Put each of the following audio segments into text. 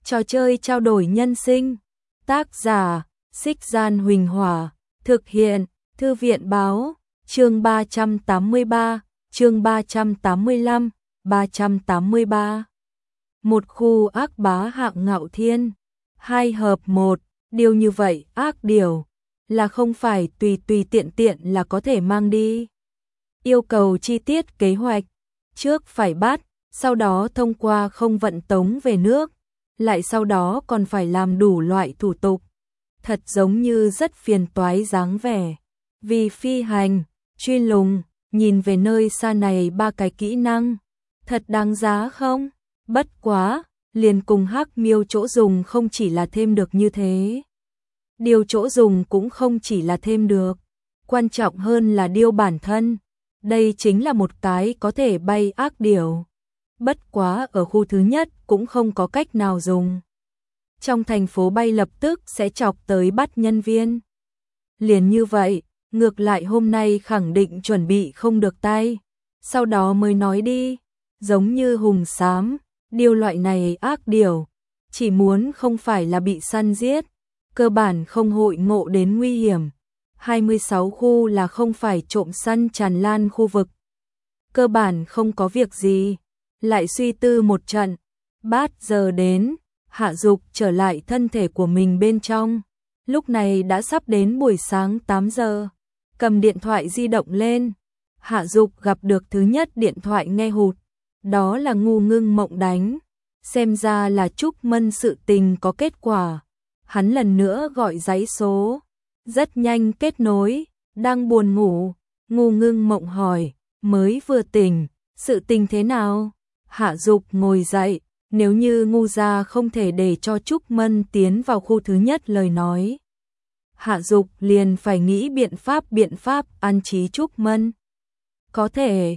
Trò chơi trao đổi nhân sinh. Tác giả: Xích Gian Huỳnh Hỏa. Thực hiện: Thư viện báo. Chương 383, chương 385, 383. Một khu ác bá hạng ngạo thiên. 2 hợp 1. Điều như vậy ác điều là không phải tùy tùy tiện tiện là có thể mang đi. Yêu cầu chi tiết kế hoạch. Trước phải bắt, sau đó thông qua không vận tống về nước, lại sau đó còn phải làm đủ loại thủ tục. Thật giống như rất phiền toái dáng vẻ. Vì phi hành, truy lùng, nhìn về nơi xa này 3 cái kỹ năng. Thật đáng giá không? Bất quá, liền cùng Hắc Miêu chỗ dùng không chỉ là thêm được như thế. Điều chỗ dùng cũng không chỉ là thêm được. Quan trọng hơn là điều bản thân. Đây chính là một cái có thể bay ác điều. Bất quá ở khu thứ nhất cũng không có cách nào dùng. Trong thành phố bay lập tức sẽ chọc tới bắt nhân viên. Liền như vậy, ngược lại hôm nay khẳng định chuẩn bị không được tay. Sau đó mới nói đi, giống như hùng xám, điều loại này ác điều. Chỉ muốn không phải là bị săn giết, cơ bản không hội ngộ đến nguy hiểm. 26 khu là không phải trộm săn tràn lan khu vực. Cơ bản không có việc gì. Lại suy tư một trận. Bát giờ đến, Hạ Dục trở lại thân thể của mình bên trong. Lúc này đã sắp đến buổi sáng 8 giờ. Cầm điện thoại di động lên. Hạ Dục gặp được thứ nhất điện thoại nghe hụt. Đó là Ngu Ngưng Mộng đánh. Xem ra là Trúc Mân sự tình có kết quả. Hắn lần nữa gọi giấy số. Rất nhanh kết nối. Đang buồn ngủ. Ngu Ngưng Mộng hỏi. Mới vừa tỉnh. Sự tình thế nào? Hạ Dục ngồi dậy. Nếu như Ngu gia không thể để cho Trúc Mân tiến vào khu thứ nhất lời nói, Hạ Dục liền phải nghĩ biện pháp an trí Trúc Mân. Có thể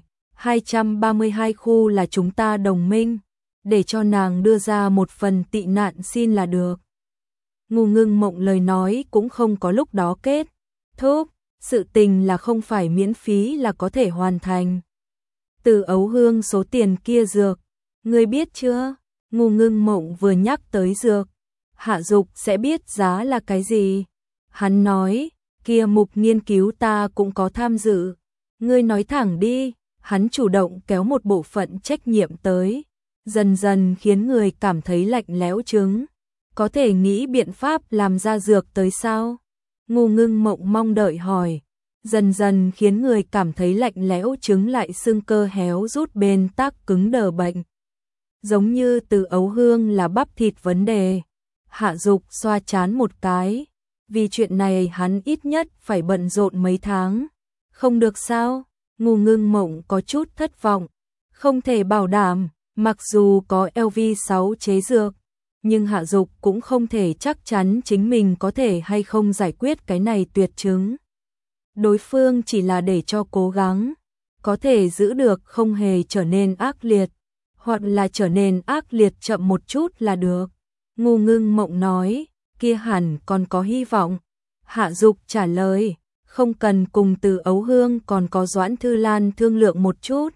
232 khu là chúng ta đồng minh, để cho nàng đưa ra một phần tị nạn xin là được. Ngu Ngưng Mộng lời nói cũng không có lúc đó kết thúc, sự tình là không phải miễn phí là có thể hoàn thành. Từ Ấu Hương số tiền kia dược, ngươi biết chưa? Ngu Ngưng Mộng vừa nhắc tới dược, Hạ Dục sẽ biết giá là cái gì. Hắn nói, kia mục nghiên cứu ta cũng có tham dự. Ngươi nói thẳng đi. Hắn chủ động kéo một bộ phận trách nhiệm tới, dần dần khiến người cảm thấy lạnh lẽo trứng. Có thể nghĩ biện pháp làm ra dược tới sao? Ngu Ngưng Mộng mong đợi hỏi. Dần dần khiến người cảm thấy lạnh lẽo trứng lại xương cơ héo rút bên tác cứng đờ bệnh. Giống như Từ Ấu Hương là bắp thịt vấn đề. Hạ Dục xoa chán một cái. Vì chuyện này hắn ít nhất phải bận rộn mấy tháng. Không được sao? Ngu Ngưng Mộng có chút thất vọng. Không thể bảo đảm, mặc dù có LV6 chế dược, nhưng Hạ Dục cũng không thể chắc chắn chính mình có thể hay không giải quyết cái này tuyệt chứng. Đối phương chỉ là để cho cố gắng, có thể giữ được không hề trở nên ác liệt, hoặc là trở nên ác liệt chậm một chút là được. Ngu Ngưng Mộng nói, kia hẳn còn có hy vọng. Hạ Dục trả lời, không cần cùng Từ Ấu Hương còn có Doãn Thư Lan thương lượng một chút.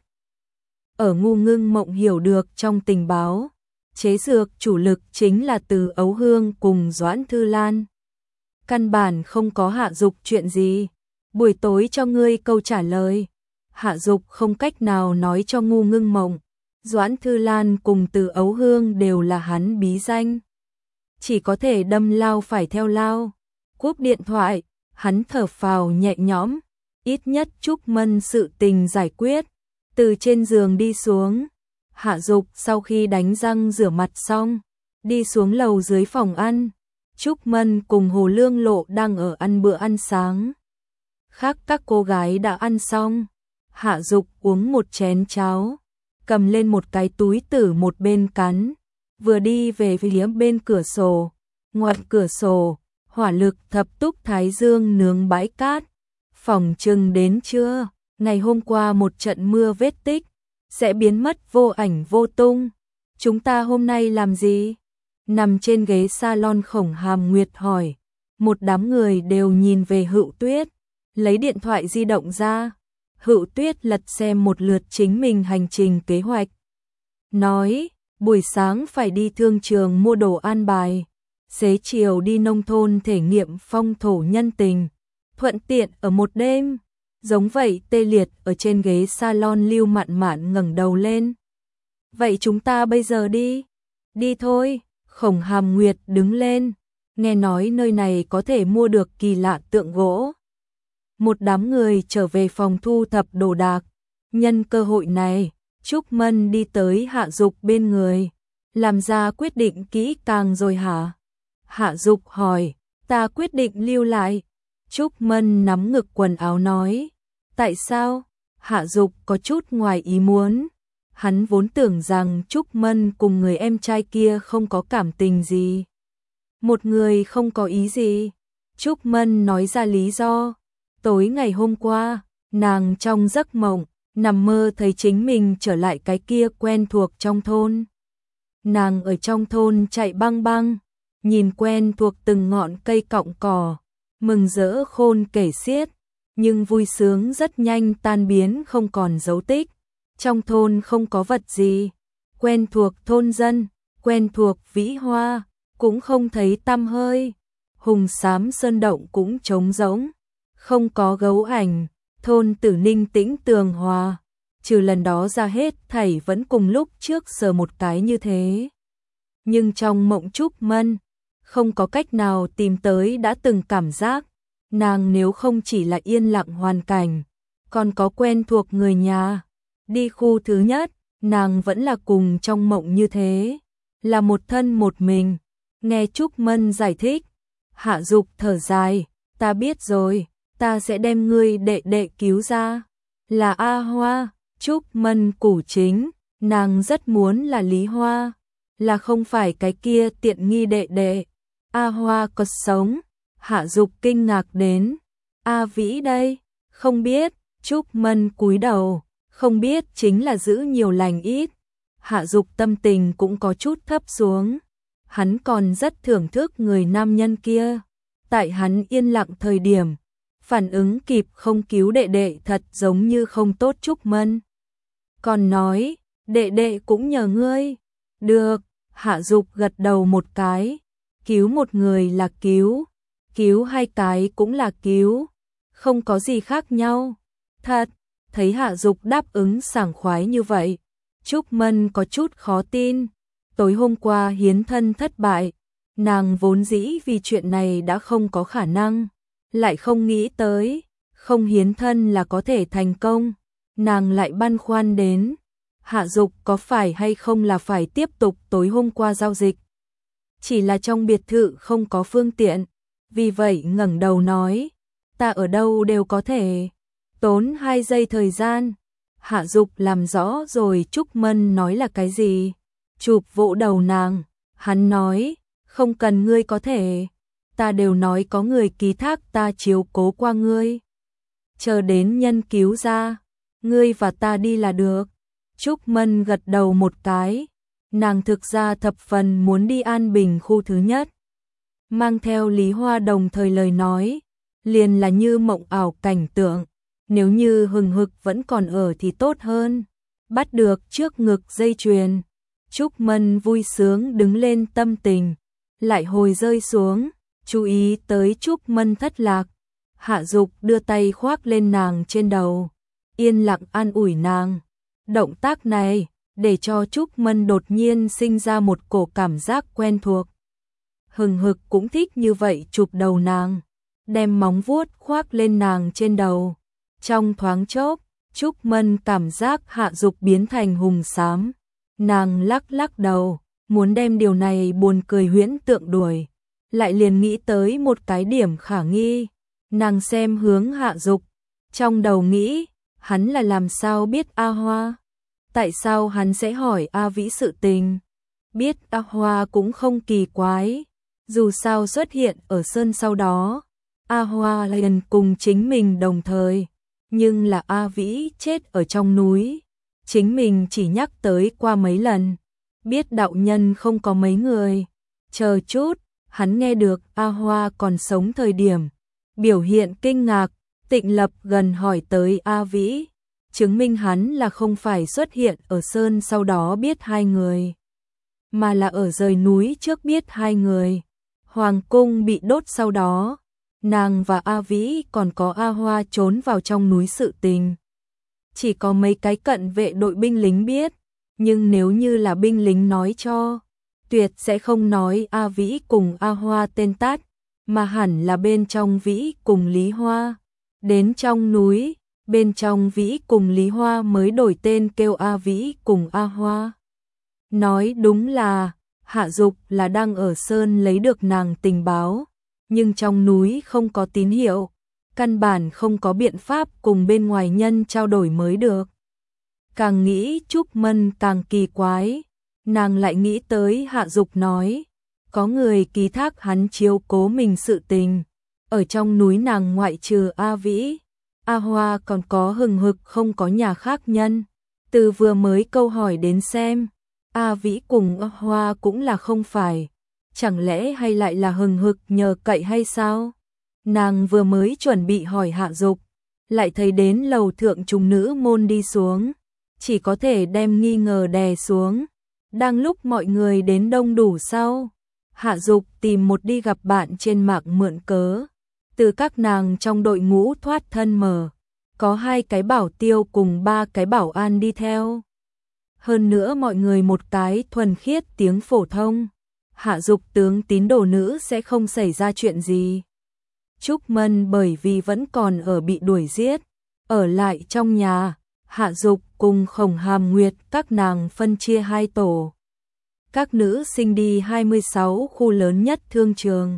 Ở Ngu Ngưng Mộng hiểu được trong tình báo, chế dược chủ lực chính là Từ Ấu Hương cùng Doãn Thư Lan. Căn bản không có Hạ Dục chuyện gì. Buổi tối cho ngươi câu trả lời. Hạ Dục không cách nào nói cho Ngu Ngưng Mộng. Doãn Thư Lan cùng Từ Ấu Hương đều là hắn bí danh. Chỉ có thể đâm lao phải theo lao. Cúp điện thoại, hắn thở phào nhẹ nhõm. Ít nhất Trúc Mân sự tình giải quyết. Từ trên giường đi xuống. Hạ Dục sau khi đánh răng rửa mặt xong, đi xuống lầu dưới phòng ăn. Trúc Mân cùng Hồ Lương Lộ đang ở ăn bữa ăn sáng. Khác các cô gái đã ăn xong. Hạ Dục uống một chén cháo, cầm lên một cái túi tử một bên cắn, vừa đi về phía bên cửa sổ. Ngoặt cửa sổ, hỏa lực thập túc thái dương nướng bãi cát. Phòng trừng đến trưa, ngày hôm qua một trận mưa vết tích, sẽ biến mất vô ảnh vô tung. Chúng ta hôm nay làm gì? Nằm trên ghế salon Khổng Hàm Nguyệt hỏi. Một đám người đều nhìn về Hựu Tuyết, lấy điện thoại di động ra. Hựu Tuyết lật xem một lượt chính mình hành trình kế hoạch. Nói, buổi sáng phải đi thương trường mua đồ an bài, xế chiều đi nông thôn thể nghiệm phong thổ nhân tình, thuận tiện ở một đêm. Giống vậy tê liệt ở trên ghế salon Lưu Mạn Mạn ngẩng đầu lên. Vậy chúng ta bây giờ đi? Đi thôi. Khổng Hàm Nguyệt đứng lên, nghe nói nơi này có thể mua được kỳ lạ tượng gỗ. Một đám người trở về phòng thu thập đồ đạc. Nhân cơ hội này, Trúc Mân đi tới Hạ Dục bên người. Làm ra quyết định kỹ càng rồi hả? Hạ Dục hỏi, ta quyết định lưu lại. Trúc Mân nắm ngực quần áo nói. Tại sao? Hạ Dục có chút ngoài ý muốn. Hắn vốn tưởng rằng Trúc Mân cùng người em trai kia không có cảm tình gì. Một người không có ý gì. Trúc Mân nói ra lý do. Tối ngày hôm qua, nàng trong giấc mộng, nằm mơ thấy chính mình trở lại cái kia quen thuộc trong thôn. Nàng ở trong thôn chạy băng băng, nhìn quen thuộc từng ngọn cây cọng cỏ, mừng rỡ khôn kể xiết, nhưng vui sướng rất nhanh tan biến không còn dấu tích. Trong thôn không có vật gì, quen thuộc thôn dân, quen thuộc Vĩ Hoa, cũng không thấy tăm hơi. Hùng Xám Sơn Động cũng trống rỗng, không có gấu ảnh, thôn Tử Ninh tĩnh tường hòa, trừ lần đó ra hết thảy vẫn cùng lúc trước sờ một cái như thế. Nhưng trong mộng Trúc Mân, không có cách nào tìm tới đã từng cảm giác, nàng nếu không chỉ là yên lặng hoàn cảnh, còn có quen thuộc người nhà. Đi khu thứ nhất, nàng vẫn là cùng trong mộng như thế, là một thân một mình. Nghe Trúc Mân giải thích, Hạ Dục thở dài, ta biết rồi, ta sẽ đem ngươi đệ đệ cứu ra. Là A Hoa. Trúc Mân củ chính, nàng rất muốn là Lý Hoa, là không phải cái kia tiện nghi đệ đệ. A Hoa có sống? Hạ Dục kinh ngạc đến. A Vĩ đây? Không biết. Trúc Mân cúi đầu, không biết chính là giữ nhiều lành ít. Hạ Dục tâm tình cũng có chút thấp xuống. Hắn còn rất thưởng thức người nam nhân kia. Tại hắn yên lặng thời điểm, phản ứng kịp không cứu đệ đệ thật giống như không tốt. Trúc Mân còn nói, đệ đệ cũng nhờ ngươi. Được. Hạ Dục gật đầu một cái. Cứu một người là cứu, cứu hai cái cũng là cứu, không có gì khác nhau. Thật. Thấy Hạ Dục đáp ứng sảng khoái như vậy, Trúc Mân có chút khó tin. Tối hôm qua hiến thân thất bại, nàng vốn dĩ vì chuyện này đã không có khả năng, lại không nghĩ tới, không hiến thân là có thể thành công. Nàng lại băn khoăn đến, Hạ Dục có phải hay không là phải tiếp tục tối hôm qua giao dịch. Chỉ là trong biệt thự không có phương tiện, vì vậy ngẩng đầu nói, ta ở đâu đều có thể. Tốn 2 giây thời gian. Hạ Dục làm rõ rồi Trúc Mân nói là cái gì. Chụp vỗ đầu nàng. Hắn nói, không cần ngươi có thể. Ta đều nói có người ký thác ta chiếu cố qua ngươi. Chờ đến nhân cứu ra, ngươi và ta đi là được. Trúc Mân gật đầu một cái. Nàng thực ra thập phần muốn đi An Bình khu thứ nhất. Mang theo Lý Hoa đồng thời lời nói, liền là như mộng ảo cảnh tượng. Nếu như hừng hực vẫn còn ở thì tốt hơn. Bắt được trước ngực dây chuyền. Trúc Mân vui sướng đứng lên, tâm tình lại hồi rơi xuống, chú ý tới Trúc Mân thất lạc. Hạ Dục đưa tay khoác lên nàng trên đầu, yên lặng an ủi nàng. Động tác này để cho Trúc Mân đột nhiên sinh ra một cổ cảm giác quen thuộc. Hừng hực cũng thích như vậy chụp đầu nàng, đem móng vuốt khoác lên nàng trên đầu. Trong thoáng chốc, Trúc Mân cảm giác Hạ Dục biến thành Hùng Xám. Nàng lắc lắc đầu, muốn đem điều này buồn cười huyễn tượng đuổi. Lại liền nghĩ tới một cái điểm khả nghi. Nàng xem hướng Hạ Dục, trong đầu nghĩ, hắn là làm sao biết A Hoa? Tại sao hắn sẽ hỏi A Vĩ sự tình? Biết A Hoa cũng không kỳ quái. Dù sao xuất hiện ở Sơn sau đó, A Hoa liền cùng chính mình đồng thời. Nhưng là A Vĩ chết ở trong núi, chính mình chỉ nhắc tới qua mấy lần, biết đạo nhân không có mấy người. Chờ chút, hắn nghe được A Hoa còn sống thời điểm, biểu hiện kinh ngạc. Tịnh Lập gần hỏi tới A Vĩ, chứng minh hắn là không phải xuất hiện ở Sơn sau đó biết hai người. mà là ở rời núi trước biết hai người. Hoàng cung bị đốt sau đó, nàng và A Vĩ còn có A Hoa trốn vào trong núi sự tình. Chỉ có mấy cái cận vệ đội binh lính biết, nhưng nếu như là binh lính nói cho, tuyệt sẽ không nói A Vĩ cùng A Hoa tên tắt, mà hẳn là bên trong Vĩ cùng Lý Hoa. Đến trong núi, bên trong Vĩ cùng Lý Hoa mới đổi tên kêu A Vĩ cùng A Hoa. Nói đúng là, Hạ Dục là đang ở sơn lấy được nàng tình báo, nhưng trong núi không có tín hiệu, căn bản không có biện pháp cùng bên ngoài nhân trao đổi mới được. Càng nghĩ Trúc Mân càng kỳ quái, nàng lại nghĩ tới Hạ Dục nói, có người ký thác hắn chiếu cố mình sự tình, ở trong núi nàng ngoại trừ A Vĩ, A Hoa còn có hừng hực không có nhà khác nhân. Từ vừa mới câu hỏi đến xem, A Vĩ cùng A Hoa cũng là không phải, chẳng lẽ hay lại là hừng hực nhờ cậy hay sao? Nàng vừa mới chuẩn bị hỏi Hạ Dục, lại thấy đến lầu thượng trùng nữ môn đi xuống, chỉ có thể đem nghi ngờ đè xuống. Đang lúc mọi người đến đông đủ sau, Hạ Dục tìm một đi gặp bạn trên mạng mượn cớ, từ các nàng trong đội ngũ thoát thân mở, có 2 cái bảo tiêu cùng 3 cái bảo an đi theo. Hơn nữa mọi người một cái thuần khiết tiếng phổ thông, Hạ Dục tướng tín đồ nữ sẽ không xảy ra chuyện gì. Trúc Mân bởi vì vẫn còn ở bị đuổi giết, ở lại trong nhà, Hạ Dục cùng Khổng Hàm Nguyệt các nàng phân chia 2 tổ. Các nữ sinh đi 26 khu lớn nhất thương trường.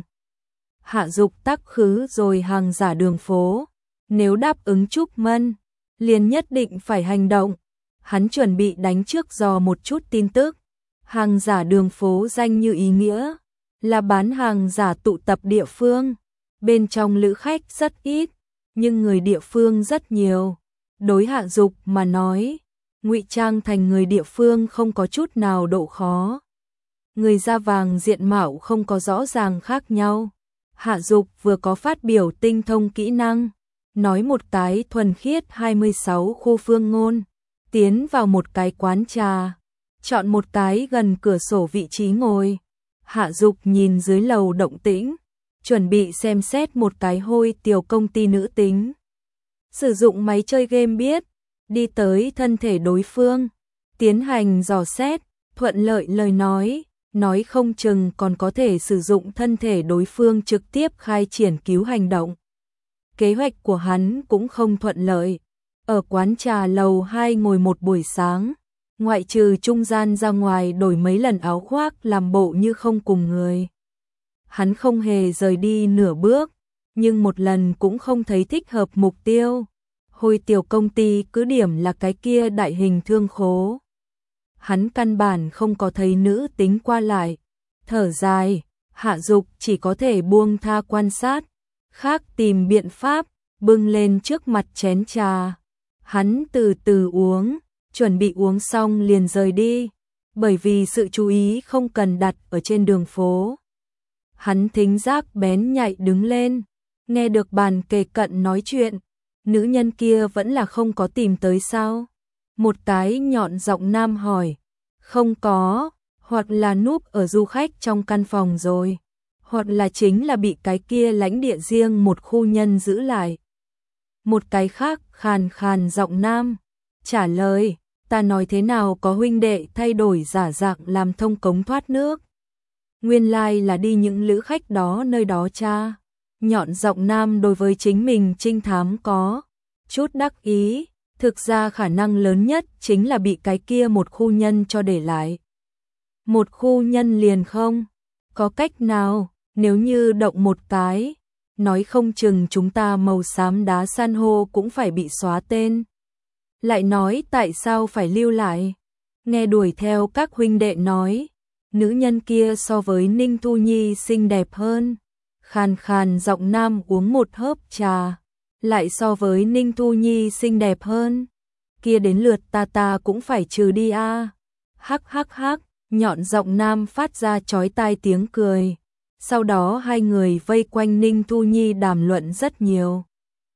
Hạ Dục tắc khứ rồi hàng giả đường phố, nếu đáp ứng Trúc Mân, liền nhất định phải hành động. Hắn chuẩn bị đánh trước dò một chút tin tức. Hàng giả đường phố danh như ý nghĩa, là bán hàng giả tụ tập địa phương. Bên trong lữ khách rất ít, nhưng người địa phương rất nhiều. Đối Hạ Dục mà nói, ngụy trang thành người địa phương không có chút nào độ khó. Người da vàng diện mạo không có rõ ràng khác nhau. Hạ Dục vừa có phát biểu tinh thông kỹ năng, nói một cái thuần khiết 26 khu phương ngôn, tiến vào một cái quán trà, chọn một cái gần cửa sổ vị trí ngồi. Hạ Dục nhìn dưới lầu động tĩnh, chuẩn bị xem xét một cái hôi tiểu công ty nữ tính. Sử dụng máy chơi game biết, đi tới thân thể đối phương, tiến hành dò xét, thuận lợi lời nói không chừng còn có thể sử dụng thân thể đối phương trực tiếp khai triển cứu hành động. Kế hoạch của hắn cũng không thuận lợi. Ở quán trà lầu 2 ngồi một buổi sáng, ngoại trừ trung gian ra ngoài đổi mấy lần áo khoác làm bộ như không cùng người. Hắn không hề rời đi nửa bước, nhưng một lần cũng không thấy thích hợp mục tiêu. Hồi tiểu công ty cứ điểm là cái kia đại hình thương khố. Hắn căn bản không có thấy nữ tính qua lại. Thở dài, Hạ Dục chỉ có thể buông tha quan sát, khác tìm biện pháp, bưng lên trước mặt chén trà. Hắn từ từ uống, chuẩn bị uống xong liền rời đi, bởi vì sự chú ý không cần đặt ở trên đường phố. Hắn thính giác bén nhạy đứng lên, nghe được bàn kề cận nói chuyện, nữ nhân kia vẫn là không có tìm tới sao? Một cái nhọn giọng nam hỏi, không có, hoặc là núp ở du khách trong căn phòng rồi, hoặc là chính là bị cái kia lãnh địa riêng một khu nhân giữ lại. Một cái khác khàn khàn giọng nam, trả lời, ta nói thế nào có huynh đệ thay đổi giả dạng làm thông cống thoát nước. Nguyên lai là đi những lữ khách đó nơi đó cha. Nhọn giọng nam đối với chính mình trinh thám có chút đắc ý, thực ra khả năng lớn nhất chính là bị cái kia một khu nhân cho để lại. Một khu nhân liền không có cách nào, nếu như động một cái, nói không chừng chúng ta màu xám đá san hô cũng phải bị xóa tên. Lại nói tại sao phải lưu lại? Nghe đuổi theo các huynh đệ nói, nữ nhân kia so với Ninh Thu Nhi xinh đẹp hơn. Khàn khàn giọng nam uống một hớp trà, lại so với Ninh Thu Nhi xinh đẹp hơn. Kia đến lượt ta cũng phải trừ đi a. Hắc hắc hắc, nhọn giọng nam phát ra chói tai tiếng cười. Sau đó hai người vây quanh Ninh Thu Nhi đàm luận rất nhiều.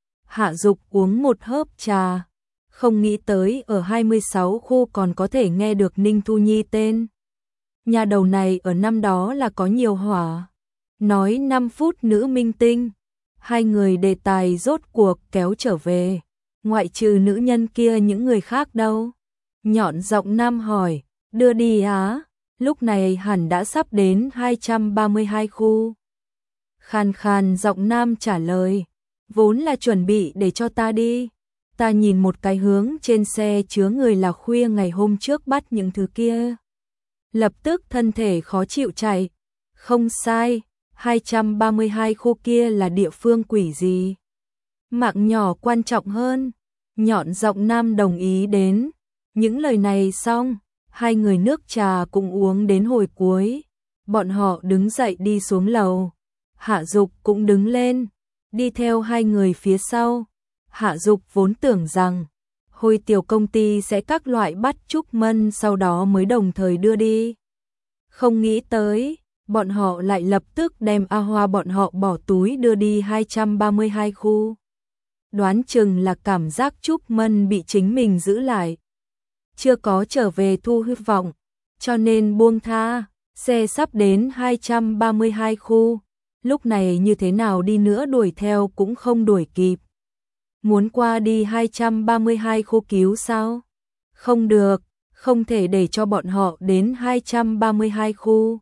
Hạ Dục uống một hớp trà, không nghĩ tới ở 26 khu còn có thể nghe được Ninh Thu Nhi tên. Nhà đầu này ở năm đó là có nhiều hỏa. Nói 5 phút nữ minh tinh. Hai người đề tài rốt cuộc kéo trở về. Ngoại trừ nữ nhân kia những người khác đâu? Nhọn giọng nam hỏi, đưa đi á? Lúc này hẳn đã sắp đến 232 khu. Khàn khàn giọng nam trả lời, vốn là chuẩn bị để cho ta đi. Ta nhìn một cái hướng trên xe chứa người là khuya ngày hôm trước bắt những thứ kia. Lập tức thân thể khó chịu chạy. Không sai, 232 khu kia là địa phương quỷ gì? Mạng nhỏ quan trọng hơn. Nhọn giọng nam đồng ý đến. Những lời này xong, hai người nước trà cũng uống đến hồi cuối. Bọn họ đứng dậy đi xuống lầu. Hạ Dục cũng đứng lên, đi theo hai người phía sau. Hạ Dục vốn tưởng rằng hồi tiểu công ty sẽ các loại bắt Trúc Mân sau đó mới đồng thời đưa đi. Không nghĩ tới, bọn họ lại lập tức đem A Hoa bọn họ bỏ túi đưa đi 232 khu. Đoán chừng là cảm giác Trúc Mân bị chính mình giữ lại. Chưa có trở về thu hy vọng, cho nên buông tha, xe sắp đến 232 khu. Lúc này như thế nào đi nữa đuổi theo cũng không đuổi kịp. Muốn qua đi 232 khu cứu sao? Không được, không thể để cho bọn họ đến 232 khu.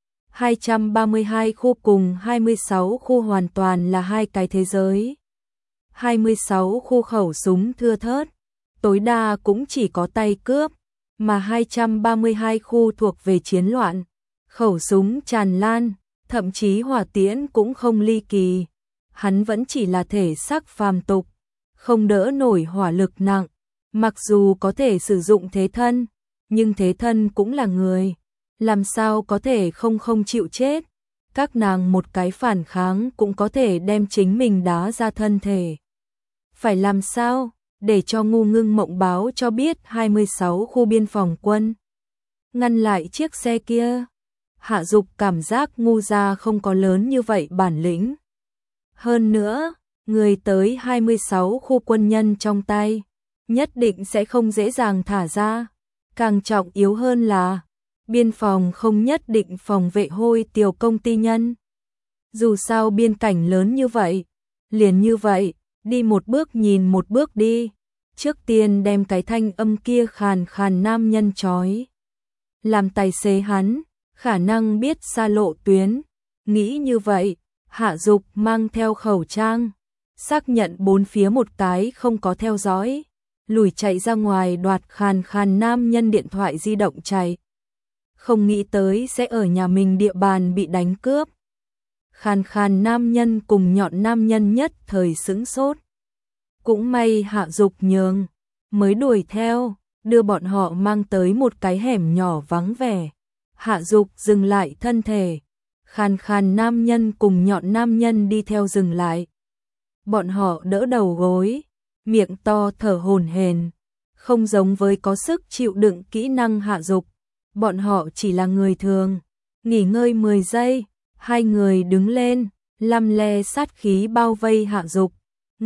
232 khu cùng 26 khu hoàn toàn là hai cái thế giới. 26 khu khẩu súng thưa thớt, tối đa cũng chỉ có tay cướp, mà 232 khu thuộc về chiến loạn, khẩu súng tràn lan, thậm chí hỏa tiễn cũng không ly kỳ. Hắn vẫn chỉ là thể xác phàm tục, không đỡ nổi hỏa lực nặng, mặc dù có thể sử dụng thế thân, nhưng thế thân cũng là người, làm sao có thể không chịu chết. Các nàng một cái phản kháng cũng có thể đem chính mình đá ra thân thể. Phải làm sao để cho ngu ngưng mộng báo cho biết 26 khu biên phòng quân ngăn lại chiếc xe kia. Hạ Dục cảm giác ngu gia không có lớn như vậy bản lĩnh. Hơn nữa, người tới 26 khu quân nhân trong tay, nhất định sẽ không dễ dàng thả ra. Càng trọng yếu hơn là, biên phòng không nhất định phòng vệ hôi tiểu công ty nhân. Dù sao biên cảnh lớn như vậy, liền như vậy, đi một bước nhìn một bước đi. Trước tiên đem cái thanh âm kia khàn khàn nam nhân trói. Làm tài xế hắn, khả năng biết xa lộ tuyến. Nghĩ như vậy, Hạ Dục mang theo khẩu trang, xác nhận bốn phía một cái không có theo dõi, lùi chạy ra ngoài đoạt khàn khàn nam nhân điện thoại di động chạy. Không nghĩ tới sẽ ở nhà mình địa bàn bị đánh cướp. Khàn khàn nam nhân cùng nhọn nam nhân nhất thời sững sốt. Cũng may Hạ Dục nhường, mới đuổi theo, đưa bọn họ mang tới một cái hẻm nhỏ vắng vẻ. Hạ Dục dừng lại thân thể, khàn khàn nam nhân cùng nhọn nam nhân đi theo dừng lại. Bọn họ đỡ đầu gối, miệng to thở hổn hển, không giống với có sức chịu đựng kỹ năng Hạ Dục. Bọn họ chỉ là người thường. Nghỉ ngơi 10 giây, hai người đứng lên, lăm le sát khí bao vây Hạ Dục.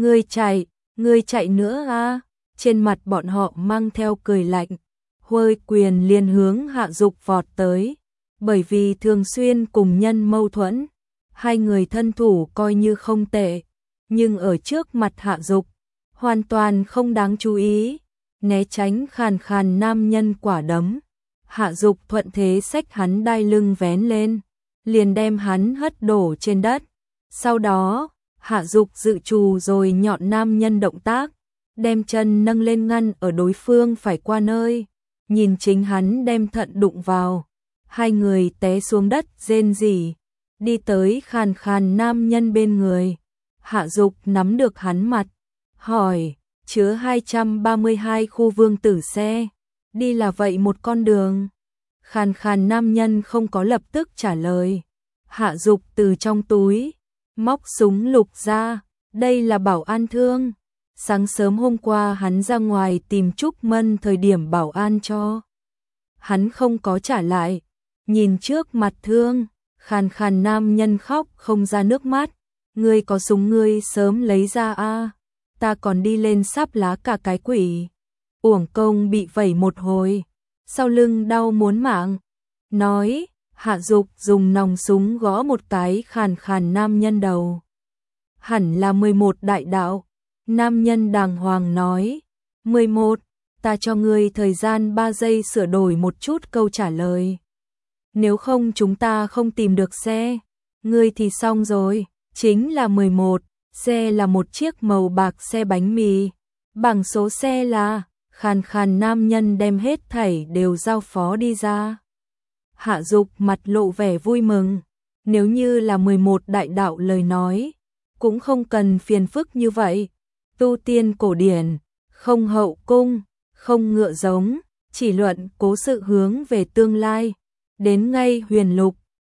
Ngươi chạy nữa à? Trên mặt bọn họ mang theo cười lạnh, huôi quyền liền hướng Hạ Dục vọt tới. Bởi vì thường xuyên cùng nhân mâu thuẫn, hai người thân thủ coi như không tệ, nhưng ở trước mặt Hạ Dục, hoàn toàn không đáng chú ý, né tránh khàn khàn nam nhân quả đấm. Hạ Dục thuận thế xách hắn đai lưng vén lên, liền đem hắn hất đổ trên đất. Sau đó, Hạ Dục dự trù rồi nhọn nam nhân động tác, đem chân nâng lên ngăn ở đối phương phải qua nơi, nhìn chính hắn đem thận đụng vào. Hai người té xuống đất rên rỉ, đi tới khàn khàn nam nhân bên người. Hạ Dục nắm được hắn mặt, hỏi, chứa 232 khu vương tử xe, đi là vậy một con đường. Khàn khàn nam nhân không có lập tức trả lời. Hạ Dục từ trong túi móc súng lục ra, đây là bảo an thương. Sáng sớm hôm qua hắn ra ngoài tìm Trúc Mân thời điểm bảo an cho. Hắn không có trả lại. Nhìn trước mặt thương, khàn khàn nam nhân khóc không ra nước mắt. Ngươi có súng ngươi sớm lấy ra a, ta còn đi lên sáp lá cả cái quỷ. Uổng công bị vẩy một hồi, sau lưng đau muốn mạng. nói, Hạ Dục dùng nòng súng gõ một cái khàn khàn nam nhân đầu. Hẳn là 11 đại đạo. Nam nhân đàng hoàng nói, 11, ta cho ngươi thời gian 3 giây sửa đổi một chút câu trả lời. Nếu không chúng ta không tìm được xe, ngươi thì xong rồi, chính là 11, xe là một chiếc màu bạc xe bánh mì, bảng số xe là, khàn khàn nam nhân đem hết thảy đều giao phó đi ra. Hạ Dục mặt lộ vẻ vui mừng, nếu như là 11 đại đạo lời nói, cũng không cần phiền phức như vậy, tu tiên cổ điển, không hậu cung, không ngựa giống, chỉ luận cố sự hướng về tương lai, đến ngay huyền lục,